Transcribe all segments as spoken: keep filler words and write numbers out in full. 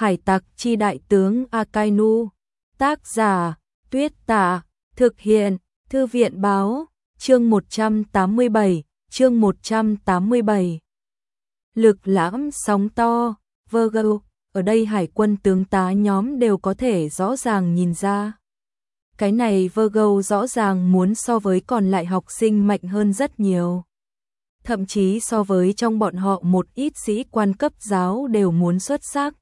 Hải tặc chi đại tướng Akainu. Tác giả, Tuyết Tạ. Thực hiện, Thư viện báo. Chương một trăm tám mươi bảy, chương một trăm tám mươi bảy. Lực lãm sóng to, Virgo, ở đây hải quân tướng tá nhóm đều có thể rõ ràng nhìn ra. Cái này Virgo rõ ràng muốn so với còn lại học sinh mạnh hơn rất nhiều. Thậm chí so với trong bọn họ một ít sĩ quan cấp giáo đều muốn xuất sắc.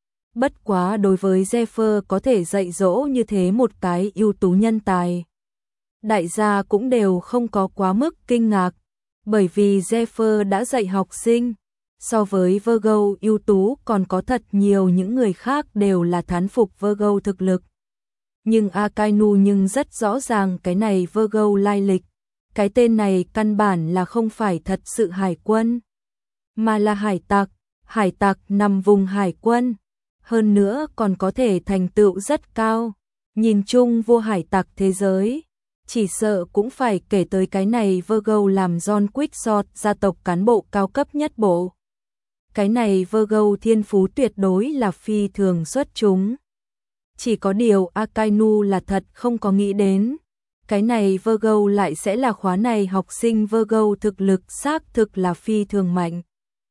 Bất quá đối với Zephyr có thể dạy dỗ như thế một cái ưu tú nhân tài, đại gia cũng đều không có quá mức kinh ngạc, bởi vì Zephyr đã dạy học sinh. So với Virgo ưu tú còn có thật nhiều những người khác đều là thán phục Virgo thực lực. Nhưng Akainu nhưng rất rõ ràng cái này Virgo lai lịch. Cái tên này căn bản là không phải thật sự hải quân, mà là hải tặc, hải tặc nằm vùng hải quân. Hơn nữa còn có thể thành tựu rất cao. Nhìn chung vua hải tặc thế giới, chỉ sợ cũng phải kể tới cái này Virgo làm John Quickshot gia tộc cán bộ cao cấp nhất bộ. Cái này Virgo thiên phú tuyệt đối là phi thường xuất chúng. Chỉ có điều Akainu là thật không có nghĩ đến, cái này Virgo lại sẽ là khóa này học sinh Virgo thực lực xác thực là phi thường mạnh.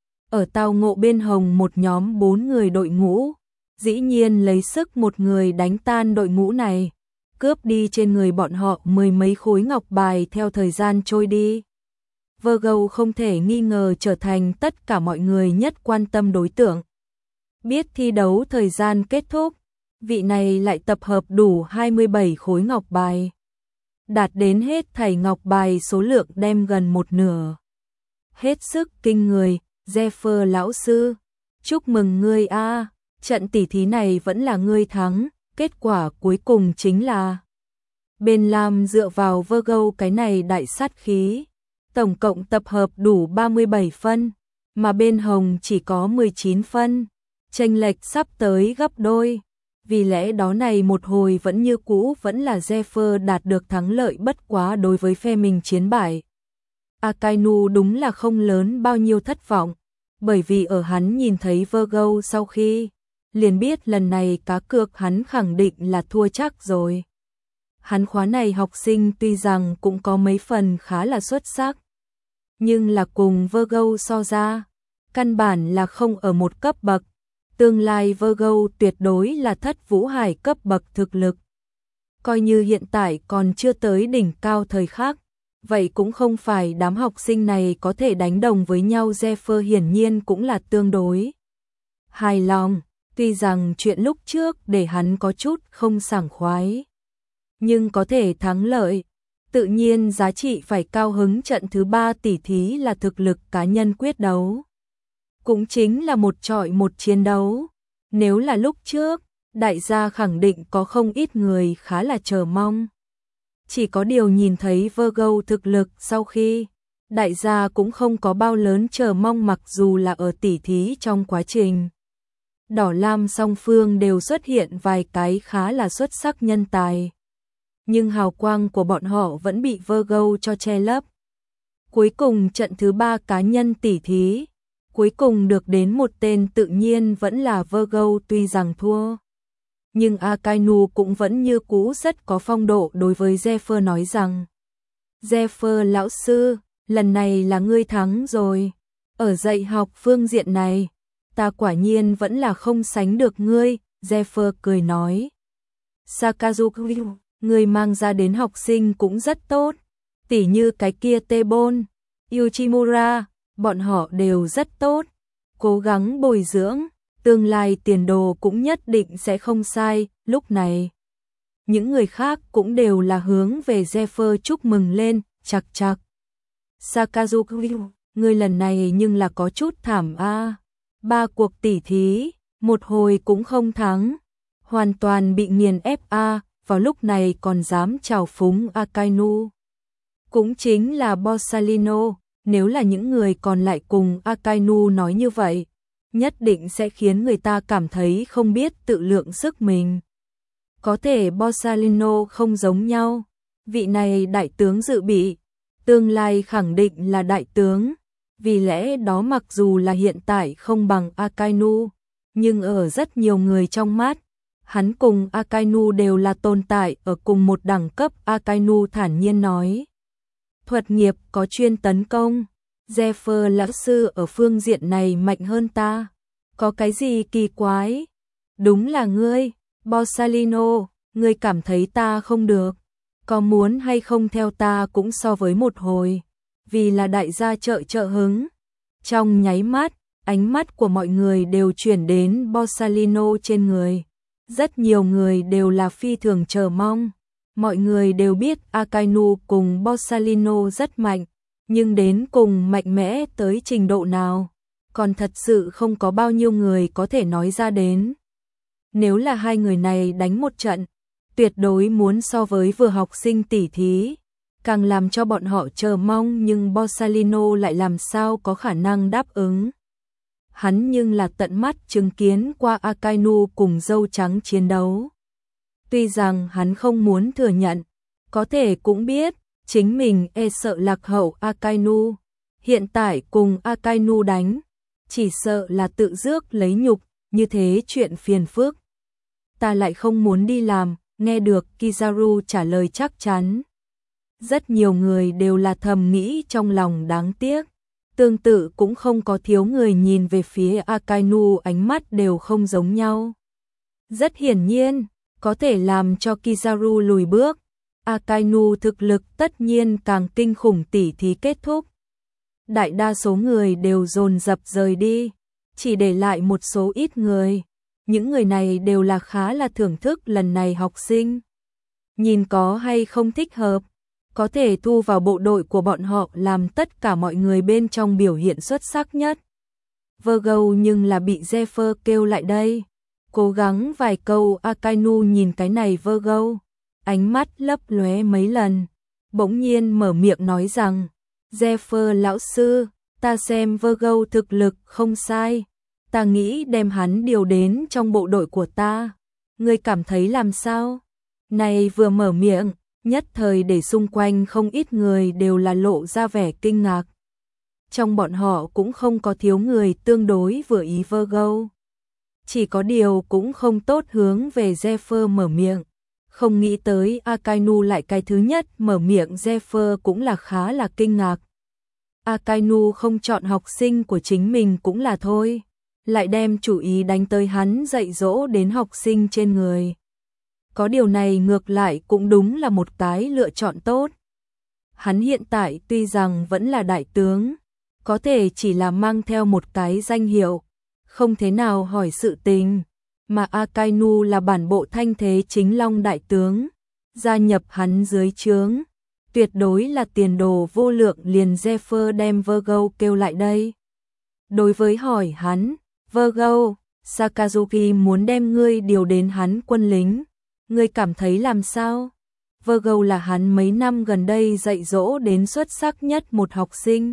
Ở tao ngộ bên hồng một nhóm bốn người đội ngũ, dĩ nhiên lấy sức một người đánh tan đội ngũ này, cướp đi trên người bọn họ mười mấy khối ngọc bài theo thời gian trôi đi. Virgo không thể nghi ngờ trở thành tất cả mọi người nhất quan tâm đối tượng. Biết thi đấu thời gian kết thúc, vị này lại tập hợp đủ hai mươi bảy khối ngọc bài. Đạt đến hết thảy ngọc bài số lượng đem gần một nửa. Hết sức kinh người, Zephyr lão sư, chúc mừng ngươi a, trận tỷ thí này vẫn là ngươi thắng, kết quả cuối cùng chính là bên Lam dựa vào Virgo cái này đại sát khí, tổng cộng tập hợp đủ ba mươi bảy phân, mà bên Hồng chỉ có mười chín phân, chênh lệch sắp tới gấp đôi. Vì lẽ đó này một hồi vẫn như cũ vẫn là Zephyr đạt được thắng lợi, bất quá đối với phe mình chiến bại. Akainu đúng là không lớn bao nhiêu thất vọng, bởi vì ở hắn nhìn thấy Virgo sau khi, liền biết lần này cá cược hắn khẳng định là thua chắc rồi. Hắn khóa này học sinh tuy rằng cũng có mấy phần khá là xuất sắc, nhưng là cùng Virgo so ra, căn bản là không ở một cấp bậc. Tương lai Virgo tuyệt đối là thất vũ hải cấp bậc thực lực. Coi như hiện tại còn chưa tới đỉnh cao thời khắc, vậy cũng không phải đám học sinh này có thể đánh đồng với nhau. Zephyr hiển nhiên cũng là tương đối hài lòng, tuy rằng chuyện lúc trước để hắn có chút không sảng khoái, nhưng có thể thắng lợi, tự nhiên giá trị phải cao hứng. Trận thứ ba tỷ thí là thực lực cá nhân quyết đấu, cũng chính là một chọi một chiến đấu. Nếu là lúc trước, đại gia khẳng định có không ít người khá là chờ mong. Chỉ có điều nhìn thấy Virgo thực lực sau khi, đại gia cũng không có bao lớn chờ mong, mặc dù là ở tỷ thí trong quá trình. Đỏ lam song phương đều xuất hiện vài cái khá là xuất sắc nhân tài, nhưng hào quang của bọn họ vẫn bị Virgo cho che lấp. Cuối cùng trận thứ ba cá nhân tỷ thí, cuối cùng được đến một tên tự nhiên vẫn là Virgo. Tuy rằng thua, nhưng Akainu cũng vẫn như cũ rất có phong độ đối với Zephyr nói rằng: Zephyr lão sư, lần này là ngươi thắng rồi. Ở dạy học phương diện này, ta quả nhiên vẫn là không sánh được ngươi. Zephyr cười nói: Sakazuki, ngươi mang ra đến học sinh cũng rất tốt, tỉ như cái kia Tebon, Uchimura, bọn họ đều rất tốt, cố gắng bồi dưỡng, tương lai tiền đồ cũng nhất định sẽ không sai. Lúc này, những người khác cũng đều là hướng về Zephyr chúc mừng lên. Chặt chặt, Sakazuki, ngươi lần này nhưng là có chút thảm a, ba cuộc tỷ thí, một hồi cũng không thắng, hoàn toàn bị nghiền ép a, vào lúc này còn dám trào phúng Akainu. Cũng chính là Borsalino. Nếu là những người còn lại cùng Akainu nói như vậy, nhất định sẽ khiến người ta cảm thấy không biết tự lượng sức mình. Có thể Borsalino không giống nhau, vị này đại tướng dự bị, tương lai khẳng định là đại tướng, vì lẽ đó mặc dù là hiện tại không bằng Akainu, nhưng ở rất nhiều người trong mắt, hắn cùng Akainu đều là tồn tại ở cùng một đẳng cấp. Akainu thản nhiên nói. Thuật nghiệp có chuyên tấn công, Zephyr lão sư ở phương diện này mạnh hơn ta. Có cái gì kỳ quái? Đúng là ngươi, Borsalino, ngươi cảm thấy ta không được. Có muốn hay không theo ta cũng so với một hồi, vì là đại gia trợ trợ hứng. Trong nháy mắt, ánh mắt của mọi người đều chuyển đến Borsalino trên người. Rất nhiều người đều là phi thường chờ mong. Mọi người đều biết Akainu cùng Borsalino rất mạnh, nhưng đến cùng mạnh mẽ tới trình độ nào, còn thật sự không có bao nhiêu người có thể nói ra đến. Nếu là hai người này đánh một trận, tuyệt đối muốn so với vừa học sinh tỉ thí, càng làm cho bọn họ chờ mong, nhưng Borsalino lại làm sao có khả năng đáp ứng. Hắn nhưng là tận mắt chứng kiến qua Akainu cùng dâu trắng chiến đấu. Tuy rằng hắn không muốn thừa nhận, có thể cũng biết, chính mình e sợ lạc hậu Akainu. Hiện tại cùng Akainu đánh, chỉ sợ là tự rước lấy nhục, như thế chuyện phiền phức. Ta lại không muốn đi làm, nghe được Kizaru trả lời chắc chắn. Rất nhiều người đều là thầm nghĩ trong lòng đáng tiếc. Tương tự cũng không có thiếu người nhìn về phía Akainu, ánh mắt đều không giống nhau. Rất hiển nhiên, có thể làm cho Kizaru lùi bước. Akainu thực lực tất nhiên càng kinh khủng. Tỉ thí kết thúc, đại đa số người đều dồn dập rời đi, chỉ để lại một số ít người. Những người này đều là khá là thưởng thức lần này học sinh. Nhìn có hay không thích hợp, có thể thu vào bộ đội của bọn họ, làm tất cả mọi người bên trong biểu hiện xuất sắc nhất. Virgo nhưng là bị Zephyr kêu lại đây. Cố gắng vài câu. Akainu nhìn cái này Virgo, ánh mắt lấp lóe mấy lần, bỗng nhiên mở miệng nói rằng, Zephyr lão sư, ta xem Virgo thực lực không sai, ta nghĩ đem hắn điều đến trong bộ đội của ta. Ngươi cảm thấy làm sao? Này vừa mở miệng, nhất thời để xung quanh không ít người đều là lộ ra vẻ kinh ngạc. Trong bọn họ cũng không có thiếu người tương đối vừa ý Virgo. Chỉ có điều cũng không tốt hướng về Zephyr mở miệng. Không nghĩ tới Akainu lại cái thứ nhất mở miệng. Zephyr cũng là khá là kinh ngạc. Akainu không chọn học sinh của chính mình cũng là thôi, lại đem chủ ý đánh tới hắn dạy dỗ đến học sinh trên người. Có điều này ngược lại cũng đúng là một cái lựa chọn tốt. Hắn hiện tại tuy rằng vẫn là đại tướng, có thể chỉ là mang theo một cái danh hiệu, không thế nào hỏi sự tình, mà Akainu là bản bộ thanh thế chính long đại tướng, gia nhập hắn dưới trướng, tuyệt đối là tiền đồ vô lượng. Liền Zephyr đem Virgo kêu lại đây. Đối với hỏi hắn, Virgo, Sakazuki muốn đem ngươi điều đến hắn quân lính, ngươi cảm thấy làm sao? Virgo là hắn mấy năm gần đây dạy dỗ đến xuất sắc nhất một học sinh.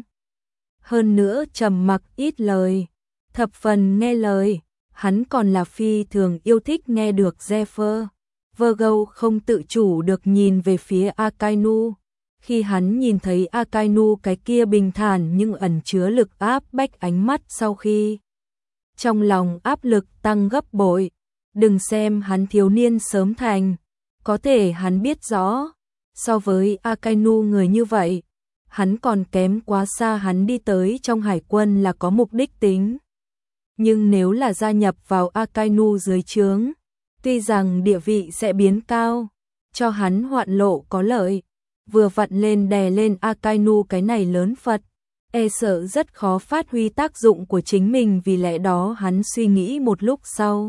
Hơn nữa trầm mặc ít lời, thập phần nghe lời, hắn còn là phi thường yêu thích nghe được Zephyr. Virgo không tự chủ được nhìn về phía Akainu. Khi hắn nhìn thấy Akainu cái kia bình thản nhưng ẩn chứa lực áp bách ánh mắt, sau khi trong lòng áp lực tăng gấp bội. Đừng xem hắn thiếu niên sớm thành, có thể hắn biết rõ, so với Akainu người như vậy, hắn còn kém quá xa. Hắn đi tới trong hải quân là có mục đích tính, nhưng nếu là gia nhập vào Akainu dưới trướng, tuy rằng địa vị sẽ biến cao, cho hắn hoạn lộ có lợi, vừa vặn lên đè lên Akainu cái này lớn Phật, e sợ rất khó phát huy tác dụng của chính mình. Vì lẽ đó hắn suy nghĩ một lúc sau,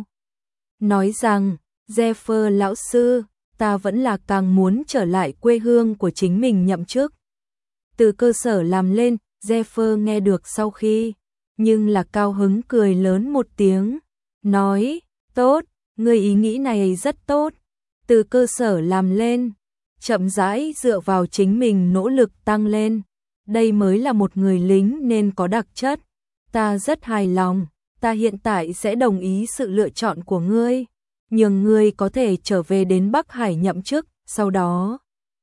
nói rằng, Zephyr lão sư, ta vẫn là càng muốn trở lại quê hương của chính mình nhậm chức, từ cơ sở làm lên. Zephyr nghe được sau khi, nhưng là cao hứng cười lớn một tiếng, nói, tốt, ngươi ý nghĩ này rất tốt, từ cơ sở làm lên, chậm rãi dựa vào chính mình nỗ lực tăng lên, đây mới là một người lính nên có đặc chất. Ta rất hài lòng, ta hiện tại sẽ đồng ý sự lựa chọn của ngươi, nhường ngươi có thể trở về đến Bắc Hải nhậm chức. Sau đó,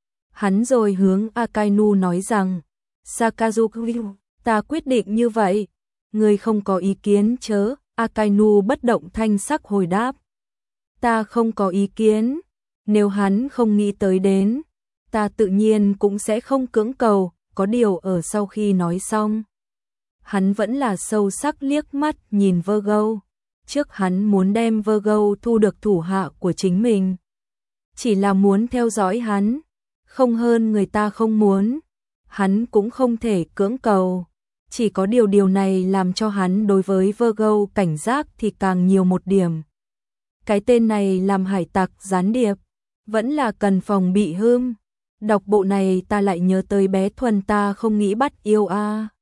hắn rồi hướng Akainu nói rằng, Sakazuki, ta quyết định như vậy, ngươi không có ý kiến chớ? Akainu bất động thanh sắc hồi đáp. Ta không có ý kiến, nếu hắn không nghĩ tới đến, ta tự nhiên cũng sẽ không cưỡng cầu, có điều ở sau khi nói xong. Hắn vẫn là sâu sắc liếc mắt nhìn Virgo, trước hắn muốn đem Virgo thu được thủ hạ của chính mình. Chỉ là muốn theo dõi hắn, không hơn người ta không muốn, hắn cũng không thể cưỡng cầu. Chỉ có điều điều này làm cho hắn đối với Virgo cảnh giác thì càng nhiều một điểm. Cái tên này làm hải tặc gián điệp, vẫn là cần phòng bị hưm. Đọc bộ này ta lại nhớ tới bé Thuần ta không nghĩ bắt yêu a.